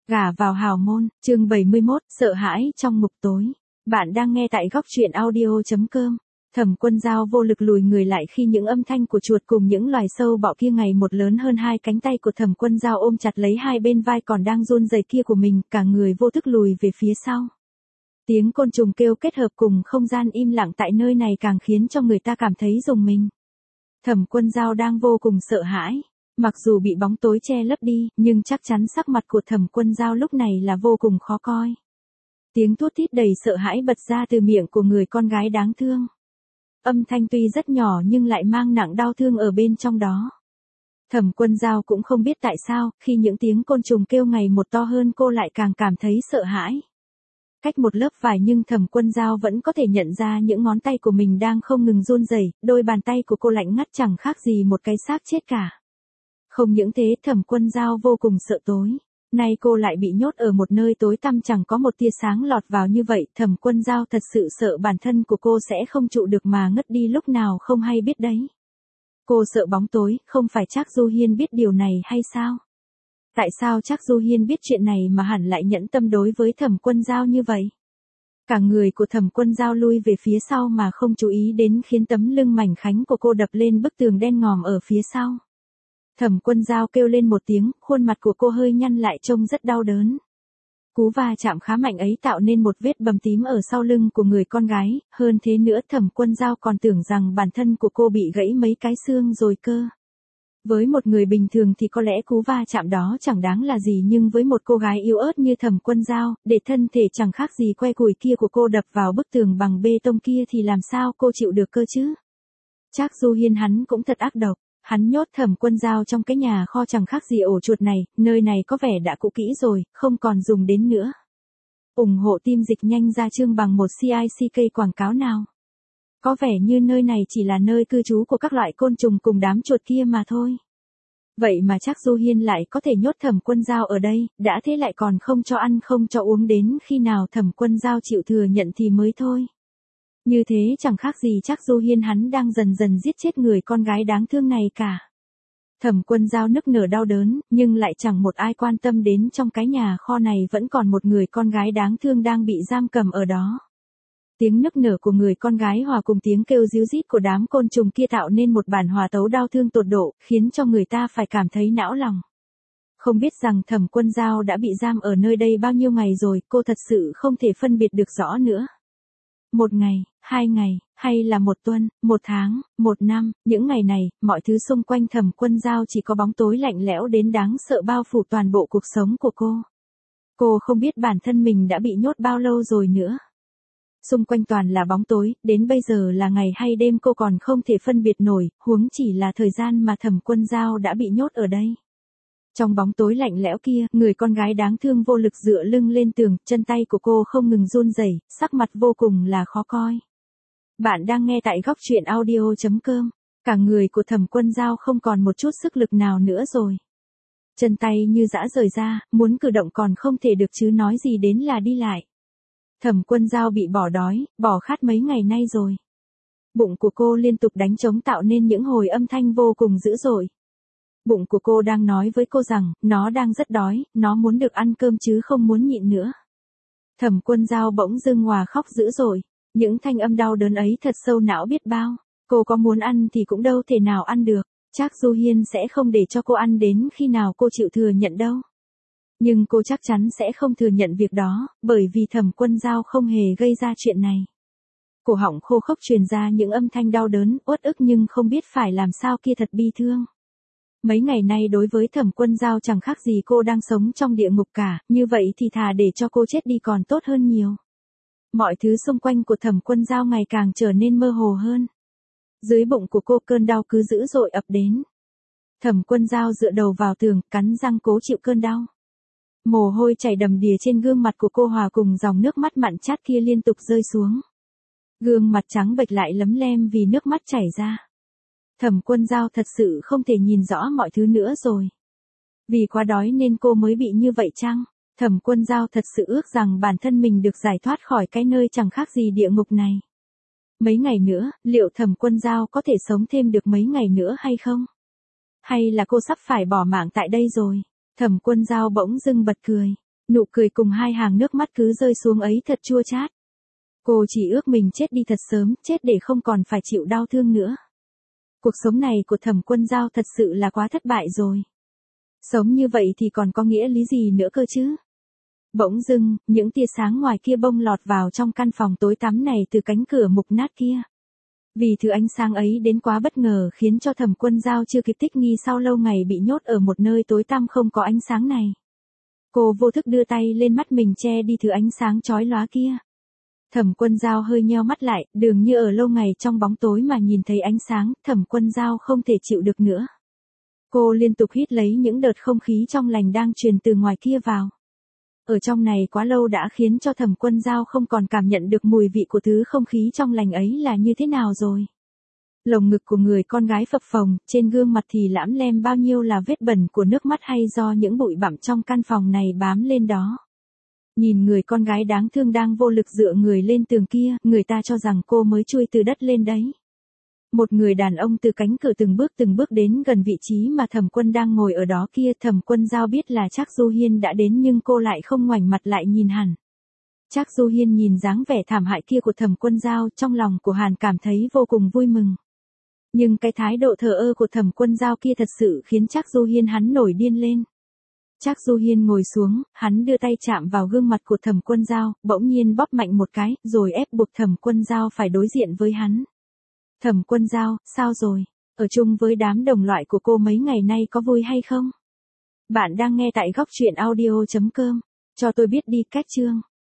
Gả vào hào môn, chương 71, sợ hãi trong ngục tối. Bạn đang nghe tại góc truyện audio.com. Thẩm Quân Dao vô lực lùi người lại khi những âm thanh của chuột cùng những loài sâu bọ kia ngày một lớn hơn. Hai cánh tay của Thẩm Quân Dao ôm chặt lấy hai bên vai còn đang run rẩy kia của mình, cả người vô thức lùi về phía sau. Tiếng côn trùng kêu kết hợp cùng không gian im lặng tại nơi này càng khiến cho người ta cảm thấy rùng mình. Thẩm Quân Dao đang vô cùng sợ hãi. Mặc dù bị bóng tối che lấp đi, nhưng chắc chắn sắc mặt của Thẩm Quân Dao lúc này là vô cùng khó coi. Tiếng thút thít đầy sợ hãi bật ra từ miệng của người con gái đáng thương. Âm thanh tuy rất nhỏ nhưng lại mang nặng đau thương ở bên trong đó. Thẩm Quân Dao cũng không biết tại sao, khi những tiếng côn trùng kêu ngày một to hơn cô lại càng cảm thấy sợ hãi. Cách một lớp vải nhưng Thẩm Quân Dao vẫn có thể nhận ra những ngón tay của mình đang không ngừng run rẩy, đôi bàn tay của cô lạnh ngắt chẳng khác gì một cái xác chết cả. Không những thế, Thẩm Quân Dao vô cùng sợ tối. Nay cô lại bị nhốt ở một nơi tối tăm chẳng có một tia sáng lọt vào như vậy. Thẩm Quân Dao thật sự sợ bản thân của cô sẽ không trụ được mà ngất đi lúc nào không hay biết đấy. Cô sợ bóng tối, không phải Trác Du Hiên biết điều này hay sao? Tại sao Trác Du Hiên biết chuyện này mà hẳn lại nhẫn tâm đối với Thẩm Quân Dao như vậy? Cả người của Thẩm Quân Dao lui về phía sau mà không chú ý đến khiến tấm lưng mảnh khảnh của cô đập lên bức tường đen ngòm ở phía sau. Thẩm Quân Dao kêu lên một tiếng, khuôn mặt của cô hơi nhăn lại trông rất đau đớn. Cú va chạm khá mạnh ấy tạo nên một vết bầm tím ở sau lưng của người con gái, hơn thế nữa Thẩm Quân Dao còn tưởng rằng bản thân của cô bị gãy mấy cái xương rồi cơ. Với một người bình thường thì có lẽ cú va chạm đó chẳng đáng là gì, nhưng với một cô gái yếu ớt như Thẩm Quân Dao, để thân thể chẳng khác gì que củi kia của cô đập vào bức tường bằng bê tông kia thì làm sao cô chịu được cơ chứ? Trác Du Hiên hắn cũng thật ác độc. Hắn nhốt Thẩm Quân Dao trong cái nhà kho chẳng khác gì ổ chuột này, nơi này có vẻ đã cũ kỹ rồi, không còn dùng đến nữa. ủng hộ team dịch nhanh ra chương bằng một CICK quảng cáo nào. Có vẻ như nơi này chỉ là nơi cư trú của các loại côn trùng cùng đám chuột kia mà thôi. Vậy mà Trác Du Hiên lại có thể nhốt Thẩm Quân Dao ở đây, đã thế lại còn không cho ăn không cho uống, đến khi nào Thẩm Quân Dao chịu thừa nhận thì mới thôi. Như thế chẳng khác gì Trác Du Hiên hắn đang dần dần giết chết người con gái đáng thương này cả. Thẩm Quân Dao nức nở đau đớn, nhưng lại chẳng một ai quan tâm đến trong cái nhà kho này vẫn còn một người con gái đáng thương đang bị giam cầm ở đó. Tiếng nức nở của người con gái hòa cùng tiếng kêu ríu rít của đám côn trùng kia tạo nên một bản hòa tấu đau thương tột độ, khiến cho người ta phải cảm thấy não lòng. Không biết rằng Thẩm Quân Dao đã bị giam ở nơi đây bao nhiêu ngày rồi, cô thật sự không thể phân biệt được rõ nữa. Một ngày, 2 ngày, hay là một tuần, 1 tháng, 1 năm, những ngày này, mọi thứ xung quanh Thẩm Quân Dao chỉ có bóng tối lạnh lẽo đến đáng sợ bao phủ toàn bộ cuộc sống của cô. Cô không biết bản thân mình đã bị nhốt bao lâu rồi nữa. Xung quanh toàn là bóng tối, đến bây giờ là ngày hay đêm cô còn không thể phân biệt nổi, huống chỉ là thời gian mà Thẩm Quân Dao đã bị nhốt ở đây. Trong bóng tối lạnh lẽo kia, người con gái đáng thương vô lực dựa lưng lên tường, chân tay của cô không ngừng run rẩy, sắc mặt vô cùng là khó coi. Bạn đang nghe tại góc truyện audio.com. Cả người của Thẩm Quân Dao không còn một chút sức lực nào nữa rồi. Chân tay như giã rời ra, muốn cử động còn không thể được chứ nói gì đến là đi lại. Thẩm Quân Dao bị bỏ đói, bỏ khát mấy ngày nay rồi. Bụng của cô liên tục đánh trống tạo nên những hồi âm thanh vô cùng dữ dội. Bụng của cô đang nói với cô rằng, nó đang rất đói, nó muốn được ăn cơm chứ không muốn nhịn nữa. Thẩm Quân Dao bỗng dưng hòa khóc dữ dội. Những thanh âm đau đớn ấy thật sâu não biết bao. Cô có muốn ăn thì cũng đâu thể nào ăn được. Trác Du Hiên sẽ không để cho cô ăn đến khi nào cô chịu thừa nhận đâu. Nhưng cô chắc chắn sẽ không thừa nhận việc đó, bởi vì Thẩm Quân Dao không hề gây ra chuyện này. Cổ họng khô khốc truyền ra những âm thanh đau đớn, uất ức nhưng không biết phải làm sao kia thật bi thương. Mấy ngày nay đối với Thẩm Quân Dao chẳng khác gì cô đang sống trong địa ngục cả, như vậy thì thà để cho cô chết đi còn tốt hơn nhiều. Mọi thứ xung quanh của Thẩm Quân Dao ngày càng trở nên mơ hồ hơn. Dưới bụng của cô cơn đau cứ dữ dội ập đến. Thẩm Quân Dao dựa đầu vào tường, cắn răng cố chịu cơn đau. Mồ hôi chảy đầm đìa trên gương mặt của cô hòa cùng dòng nước mắt mặn chát kia liên tục rơi xuống. Gương mặt trắng bệch lại lấm lem vì nước mắt chảy ra. Thẩm Quân Dao thật sự không thể nhìn rõ mọi thứ nữa rồi. Vì quá đói nên cô mới bị như vậy chăng? Thẩm Quân Dao thật sự ước rằng bản thân mình được giải thoát khỏi cái nơi chẳng khác gì địa ngục này. Mấy ngày nữa, liệu Thẩm Quân Dao có thể sống thêm được mấy ngày nữa hay không? Hay là cô sắp phải bỏ mạng tại đây rồi? Thẩm Quân Dao bỗng dưng bật cười. Nụ cười cùng hai hàng nước mắt cứ rơi xuống ấy thật chua chát. Cô chỉ ước mình chết đi thật sớm, chết để không còn phải chịu đau thương nữa. Cuộc sống này của Thẩm Quân Dao thật sự là quá thất bại rồi. Sống như vậy thì còn có nghĩa lý gì nữa cơ chứ? Bỗng dưng, những tia sáng ngoài kia bông lọt vào trong căn phòng tối tăm này từ cánh cửa mục nát kia. Vì thứ ánh sáng ấy đến quá bất ngờ khiến cho Thẩm Quân Dao chưa kịp thích nghi sau lâu ngày bị nhốt ở một nơi tối tăm không có ánh sáng này. Cô vô thức đưa tay lên mắt mình che đi thứ ánh sáng chói lóa kia. Thẩm Quân Dao hơi nheo mắt lại, dường như ở lâu ngày trong bóng tối mà nhìn thấy ánh sáng, Thẩm Quân Dao không thể chịu được nữa. Cô liên tục hít lấy những đợt không khí trong lành đang truyền từ ngoài kia vào. Ở trong này quá lâu đã khiến cho Thẩm Quân Dao không còn cảm nhận được mùi vị của thứ không khí trong lành ấy là như thế nào rồi. Lồng ngực của người con gái phập phồng, trên gương mặt thì lãm lem bao nhiêu là vết bẩn của nước mắt hay do những bụi bặm trong căn phòng này bám lên đó. Nhìn người con gái đáng thương đang vô lực dựa người lên tường kia, người ta cho rằng cô mới chui từ đất lên đấy. Một người đàn ông từ cánh cửa từng bước đến gần vị trí mà Thẩm Quân đang ngồi ở đó kia. Thẩm Quân Dao biết là Trác Du Hiên đã đến nhưng cô lại không ngoảnh mặt lại nhìn hẳn. Trác Du Hiên nhìn dáng vẻ thảm hại kia của Thẩm Quân Dao, trong lòng của Hàn cảm thấy vô cùng vui mừng. Nhưng cái thái độ thờ ơ của Thẩm Quân Dao kia thật sự khiến Trác Du Hiên hắn nổi điên lên. Trác Du Hiên ngồi xuống, hắn đưa tay chạm vào gương mặt của Thẩm Quân Dao, bỗng nhiên bóp mạnh một cái, rồi ép buộc Thẩm Quân Dao phải đối diện với hắn. Thẩm Quân Dao, sao rồi? Ở chung với đám đồng loại của cô mấy ngày nay có vui hay không? Bạn đang nghe tại góc truyện audio.com. Cho tôi biết đi, cách chương.